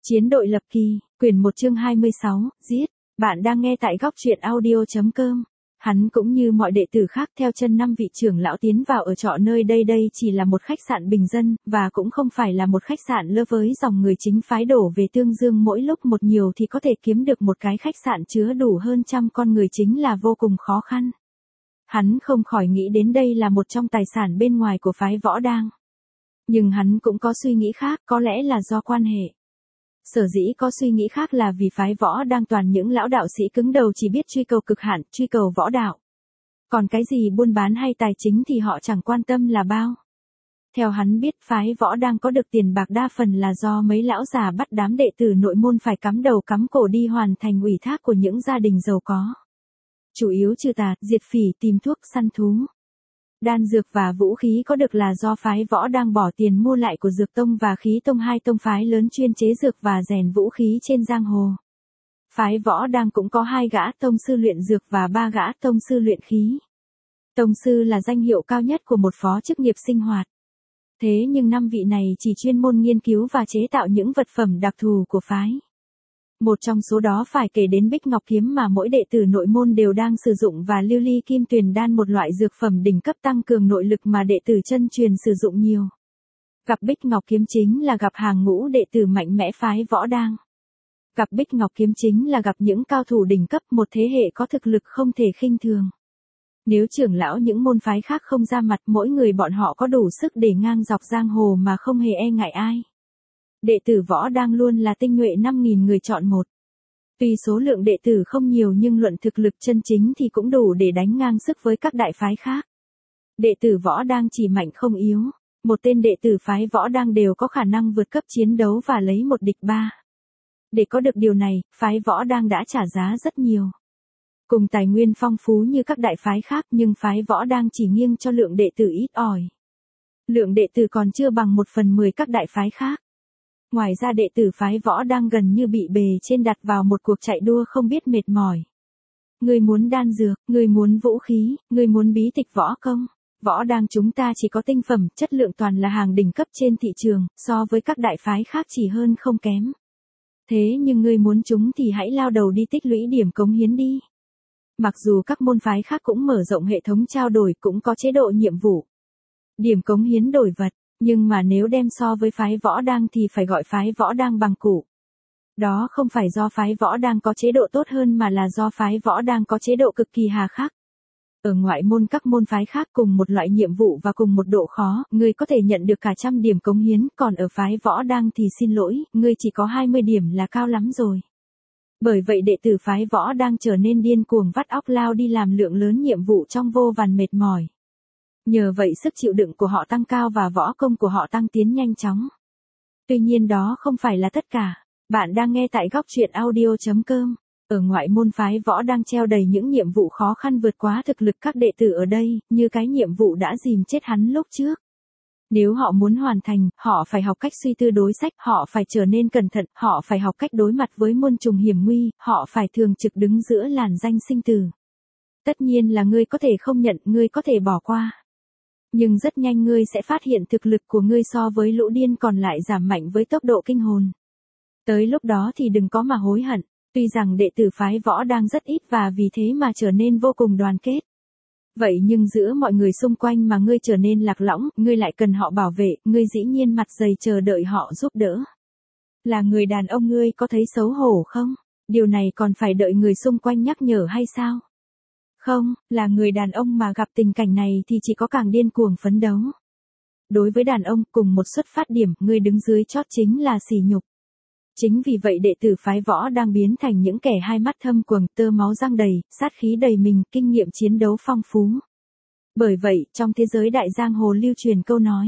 Chiến đội lập kỳ, quyển 1 chương 26, giết. Bạn đang nghe tại góc truyện audio.com. Hắn cũng như mọi đệ tử khác theo chân 5 vị trưởng lão tiến vào ở trọ nơi đây chỉ là một khách sạn bình dân, và cũng không phải là một khách sạn lơ với dòng người chính phái đổ về Tương Dương mỗi lúc một nhiều thì có thể kiếm được một cái khách sạn chứa đủ hơn 100 con người chính là vô cùng khó khăn. Hắn không khỏi nghĩ đến đây là một trong tài sản bên ngoài của phái Võ Đang. Nhưng hắn cũng có suy nghĩ khác, có lẽ là do quan hệ. Sở dĩ có suy nghĩ khác là vì phái Võ Đang toàn những lão đạo sĩ cứng đầu chỉ biết truy cầu cực hạn, truy cầu võ đạo. Còn cái gì buôn bán hay tài chính thì họ chẳng quan tâm là bao. Theo hắn biết phái Võ Đang có được tiền bạc đa phần là do mấy lão già bắt đám đệ tử nội môn phải cắm đầu cắm cổ đi hoàn thành ủy thác của những gia đình giàu có. Chủ yếu trừ tà, diệt phỉ, tìm thuốc, săn thú. Đan dược và vũ khí có được là do phái Võ Đang bỏ tiền mua lại của Dược Tông và Khí Tông, hai tông phái lớn chuyên chế dược và rèn vũ khí trên giang hồ. Phái Võ Đang cũng có 2 gã tông sư luyện dược và 3 gã tông sư luyện khí. Tông sư là danh hiệu cao nhất của một phó chức nghiệp sinh hoạt. Thế nhưng 5 vị này chỉ chuyên môn nghiên cứu và chế tạo những vật phẩm đặc thù của phái. Một trong số đó phải kể đến Bích Ngọc Kiếm mà mỗi đệ tử nội môn đều đang sử dụng và Lưu Ly Kim Tuyền Đan, một loại dược phẩm đỉnh cấp tăng cường nội lực mà đệ tử chân truyền sử dụng nhiều. Gặp Bích Ngọc Kiếm chính là gặp hàng ngũ đệ tử mạnh mẽ phái Võ Đang. Gặp Bích Ngọc Kiếm chính là gặp những cao thủ đỉnh cấp, một thế hệ có thực lực không thể khinh thường. Nếu trưởng lão những môn phái khác không ra mặt, mỗi người bọn họ có đủ sức để ngang dọc giang hồ mà không hề e ngại ai. Đệ tử Võ Đang luôn là tinh nhuệ 5.000 người chọn một. Tuy số lượng đệ tử không nhiều nhưng luận thực lực chân chính thì cũng đủ để đánh ngang sức với các đại phái khác. Đệ tử Võ Đang chỉ mạnh không yếu. Một tên đệ tử phái Võ Đang đều có khả năng vượt cấp chiến đấu và lấy một địch 3. Để có được điều này, phái Võ Đang đã trả giá rất nhiều. Cùng tài nguyên phong phú như các đại phái khác nhưng phái Võ Đang chỉ nghiêng cho lượng đệ tử ít ỏi. Lượng đệ tử còn chưa bằng 1/10 các đại phái khác. Ngoài ra đệ tử phái Võ Đang gần như bị bề trên đặt vào một cuộc chạy đua không biết mệt mỏi. Người muốn đan dược, người muốn vũ khí, người muốn bí tịch võ công. Võ Đang chúng ta chỉ có tinh phẩm, chất lượng toàn là hàng đỉnh cấp trên thị trường, so với các đại phái khác chỉ hơn không kém. Thế nhưng người muốn chúng thì hãy lao đầu đi tích lũy điểm cống hiến đi. Mặc dù các môn phái khác cũng mở rộng hệ thống trao đổi, cũng có chế độ nhiệm vụ. Điểm cống hiến đổi vật. Nhưng mà nếu đem so với phái Võ Đang thì phải gọi phái Võ Đang bằng củ. Đó không phải do phái Võ Đang có chế độ tốt hơn mà là do phái Võ Đang có chế độ cực kỳ hà khắc. Ở ngoại môn các môn phái khác cùng một loại nhiệm vụ và cùng một độ khó, ngươi có thể nhận được cả 100 điểm cống hiến, còn ở phái Võ Đang thì xin lỗi, ngươi chỉ có 20 điểm là cao lắm rồi. Bởi vậy đệ tử phái Võ Đang trở nên điên cuồng vắt óc lao đi làm lượng lớn nhiệm vụ trong vô vàn mệt mỏi. Nhờ vậy sức chịu đựng của họ tăng cao và võ công của họ tăng tiến nhanh chóng. Tuy nhiên đó không phải là tất cả. Bạn đang nghe tại góc truyện audio.com. Ở ngoại môn phái Võ Đang treo đầy những nhiệm vụ khó khăn vượt quá thực lực các đệ tử ở đây, như cái nhiệm vụ đã dìm chết hắn lúc trước. Nếu họ muốn hoàn thành, họ phải học cách suy tư đối sách, họ phải trở nên cẩn thận, họ phải học cách đối mặt với muôn trùng hiểm nguy, họ phải thường trực đứng giữa làn danh sinh tử. Tất nhiên là ngươi có thể không nhận, ngươi có thể bỏ qua. Nhưng rất nhanh ngươi sẽ phát hiện thực lực của ngươi so với lũ điên còn lại giảm mạnh với tốc độ kinh hồn. Tới lúc đó thì đừng có mà hối hận, tuy rằng đệ tử phái Võ Đang rất ít và vì thế mà trở nên vô cùng đoàn kết. Vậy nhưng giữa mọi người xung quanh mà ngươi trở nên lạc lõng, ngươi lại cần họ bảo vệ, ngươi dĩ nhiên mặt dày chờ đợi họ giúp đỡ. Là người đàn ông ngươi có thấy xấu hổ không? Điều này còn phải đợi người xung quanh nhắc nhở hay sao? Không, là người đàn ông mà gặp tình cảnh này thì chỉ có càng điên cuồng phấn đấu. Đối với đàn ông, cùng một xuất phát điểm, người đứng dưới chót chính là sỉ nhục. Chính vì vậy đệ tử phái Võ Đang biến thành những kẻ hai mắt thâm quầng, tơ máu răng đầy, sát khí đầy mình, kinh nghiệm chiến đấu phong phú. Bởi vậy, trong thế giới đại giang hồ lưu truyền câu nói: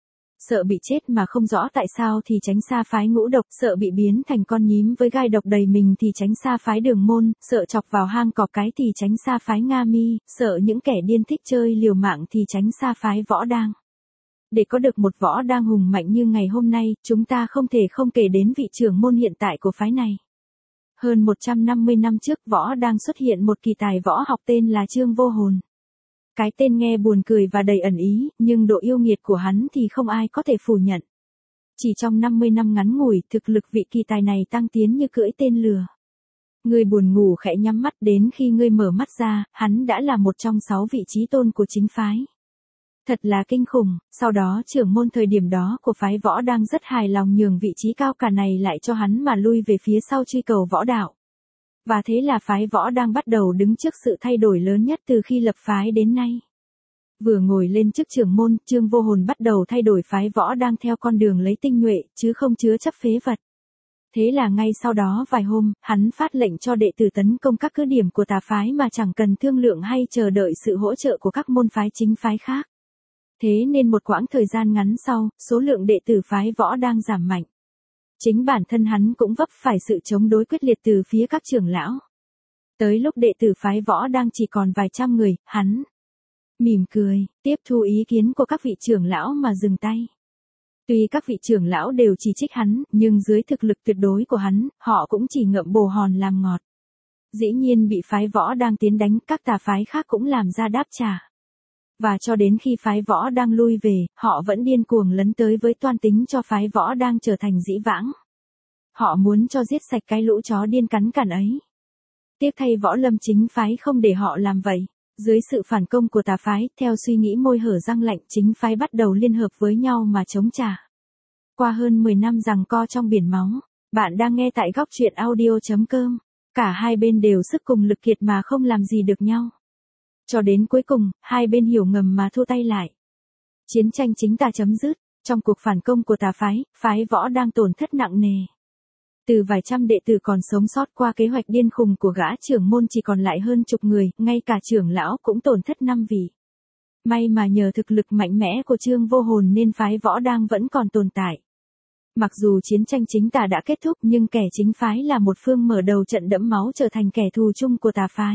sợ bị chết mà không rõ tại sao thì tránh xa phái Ngũ Độc, sợ bị biến thành con nhím với gai độc đầy mình thì tránh xa phái Đường Môn, sợ chọc vào hang cọp cái thì tránh xa phái Nga Mi, sợ những kẻ điên thích chơi liều mạng thì tránh xa phái Võ Đang. Để có được một Võ Đang hùng mạnh như ngày hôm nay, chúng ta không thể không kể đến vị trưởng môn hiện tại của phái này. Hơn 150 năm trước Võ Đang xuất hiện một kỳ tài võ học tên là Trương Vô Hồn. Cái tên nghe buồn cười và đầy ẩn ý, nhưng độ yêu nghiệt của hắn thì không ai có thể phủ nhận. Chỉ trong 50 năm ngắn ngủi, thực lực vị kỳ tài này tăng tiến như cưỡi tên lừa. Ngươi buồn ngủ khẽ nhắm mắt, đến khi ngươi mở mắt ra, hắn đã là một trong 6 vị chí tôn của chính phái. Thật là kinh khủng, sau đó trưởng môn thời điểm đó của phái võ đang rất hài lòng nhường vị trí cao cả này lại cho hắn mà lui về phía sau truy cầu võ đạo. Và thế là phái võ đang bắt đầu đứng trước sự thay đổi lớn nhất từ khi lập phái đến nay. Vừa ngồi lên chức trưởng môn, Trương Vô Hồn bắt đầu thay đổi phái võ đang theo con đường lấy tinh nhuệ, chứ không chứa chấp phế vật. Thế là ngay sau đó vài hôm, hắn phát lệnh cho đệ tử tấn công các cứ điểm của tà phái mà chẳng cần thương lượng hay chờ đợi sự hỗ trợ của các môn phái chính phái khác. Thế nên một quãng thời gian ngắn sau, số lượng đệ tử phái võ đang giảm mạnh. Chính bản thân hắn cũng vấp phải sự chống đối quyết liệt từ phía các trưởng lão. Tới lúc đệ tử phái võ đang chỉ còn vài trăm người, hắn mỉm cười, tiếp thu ý kiến của các vị trưởng lão mà dừng tay. Tuy các vị trưởng lão đều chỉ trích hắn, nhưng dưới thực lực tuyệt đối của hắn, họ cũng chỉ ngậm bồ hòn làm ngọt. Dĩ nhiên bị phái võ đang tiến đánh, các tà phái khác cũng làm ra đáp trả. Và cho đến khi phái võ đang lui về, họ vẫn điên cuồng lấn tới với toan tính cho phái võ đang trở thành dĩ vãng. Họ muốn cho giết sạch cái lũ chó điên cắn cản ấy. Tiếc thay võ lâm chính phái không để họ làm vậy. Dưới sự phản công của tà phái, theo suy nghĩ môi hở răng lạnh, chính phái bắt đầu liên hợp với nhau mà chống trả. Qua hơn 10 năm giằng co trong biển máu, bạn đang nghe tại góc truyện audio.com. Cả hai bên đều sức cùng lực kiệt mà không làm gì được nhau. Cho đến cuối cùng, hai bên hiểu ngầm mà thu tay lại. Chiến tranh chính tà chấm dứt, trong cuộc phản công của tà phái, phái võ đang tổn thất nặng nề. Từ vài trăm đệ tử còn sống sót qua kế hoạch điên khùng của gã trưởng môn chỉ còn lại hơn chục người, ngay cả trưởng lão cũng tổn thất 5 vị. May mà nhờ thực lực mạnh mẽ của Trương Vô Hồn nên phái võ đang vẫn còn tồn tại. Mặc dù chiến tranh chính tà đã kết thúc nhưng kẻ chính phái là một phương mở đầu trận đẫm máu trở thành kẻ thù chung của tà phái.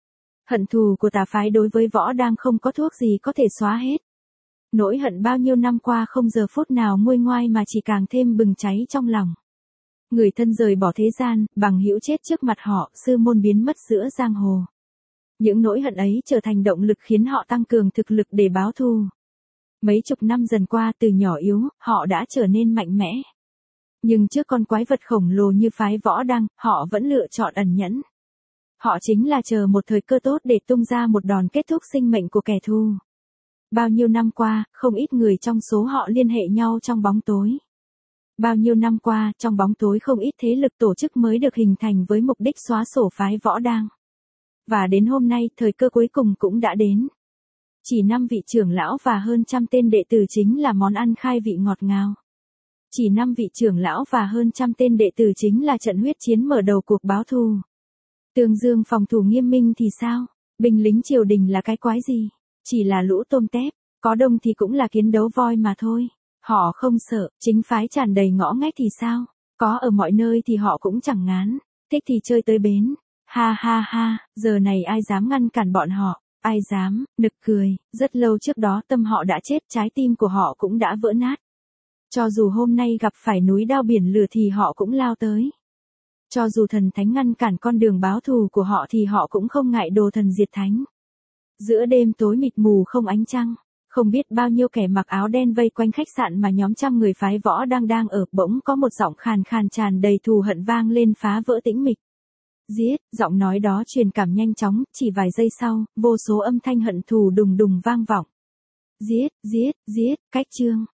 Hận thù của tà phái đối với võ đang không có thuốc gì có thể xóa hết. Nỗi hận bao nhiêu năm qua không giờ phút nào nguôi ngoai mà chỉ càng thêm bừng cháy trong lòng. Người thân rời bỏ thế gian, bằng hữu chết trước mặt họ, sư môn biến mất giữa giang hồ. Những nỗi hận ấy trở thành động lực khiến họ tăng cường thực lực để báo thù. Mấy chục năm dần qua từ nhỏ yếu, họ đã trở nên mạnh mẽ. Nhưng trước con quái vật khổng lồ như phái võ đăng, họ vẫn lựa chọn ẩn nhẫn. Họ chính là chờ một thời cơ tốt để tung ra một đòn kết thúc sinh mệnh của kẻ thù. Bao nhiêu năm qua, không ít người trong số họ liên hệ nhau trong bóng tối. Bao nhiêu năm qua, trong bóng tối không ít thế lực tổ chức mới được hình thành với mục đích xóa sổ phái võ đang. Và đến hôm nay, thời cơ cuối cùng cũng đã đến. Chỉ 5 vị trưởng lão và hơn trăm tên đệ tử chính là món ăn khai vị ngọt ngào. Chỉ 5 vị trưởng lão và hơn trăm tên đệ tử chính là trận huyết chiến mở đầu cuộc báo thù. Tương Dương phòng thủ nghiêm minh thì sao? Binh lính triều đình là cái quái gì? Chỉ là lũ tôm tép, có đông thì cũng là kiến đấu voi mà thôi. Họ không sợ, chính phái tràn đầy ngõ ngách thì sao? Có ở mọi nơi thì họ cũng chẳng ngán, thích thì chơi tới bến. Ha ha ha, giờ này ai dám ngăn cản bọn họ, ai dám, nực cười, rất lâu trước đó tâm họ đã chết, trái tim của họ cũng đã vỡ nát. Cho dù hôm nay gặp phải núi đao biển lửa thì họ cũng lao tới. Cho dù thần thánh ngăn cản con đường báo thù của họ thì họ cũng không ngại đồ thần diệt thánh. Giữa đêm tối mịt mù không ánh trăng, không biết bao nhiêu kẻ mặc áo đen vây quanh khách sạn mà nhóm trăm người phái võ đang ở, bỗng có một giọng khàn khàn tràn đầy thù hận vang lên phá vỡ tĩnh mịch. Giết, giọng nói đó truyền cảm nhanh chóng, chỉ vài giây sau, vô số âm thanh hận thù đùng đùng vang vọng. Giết, giết, giết, cách chương.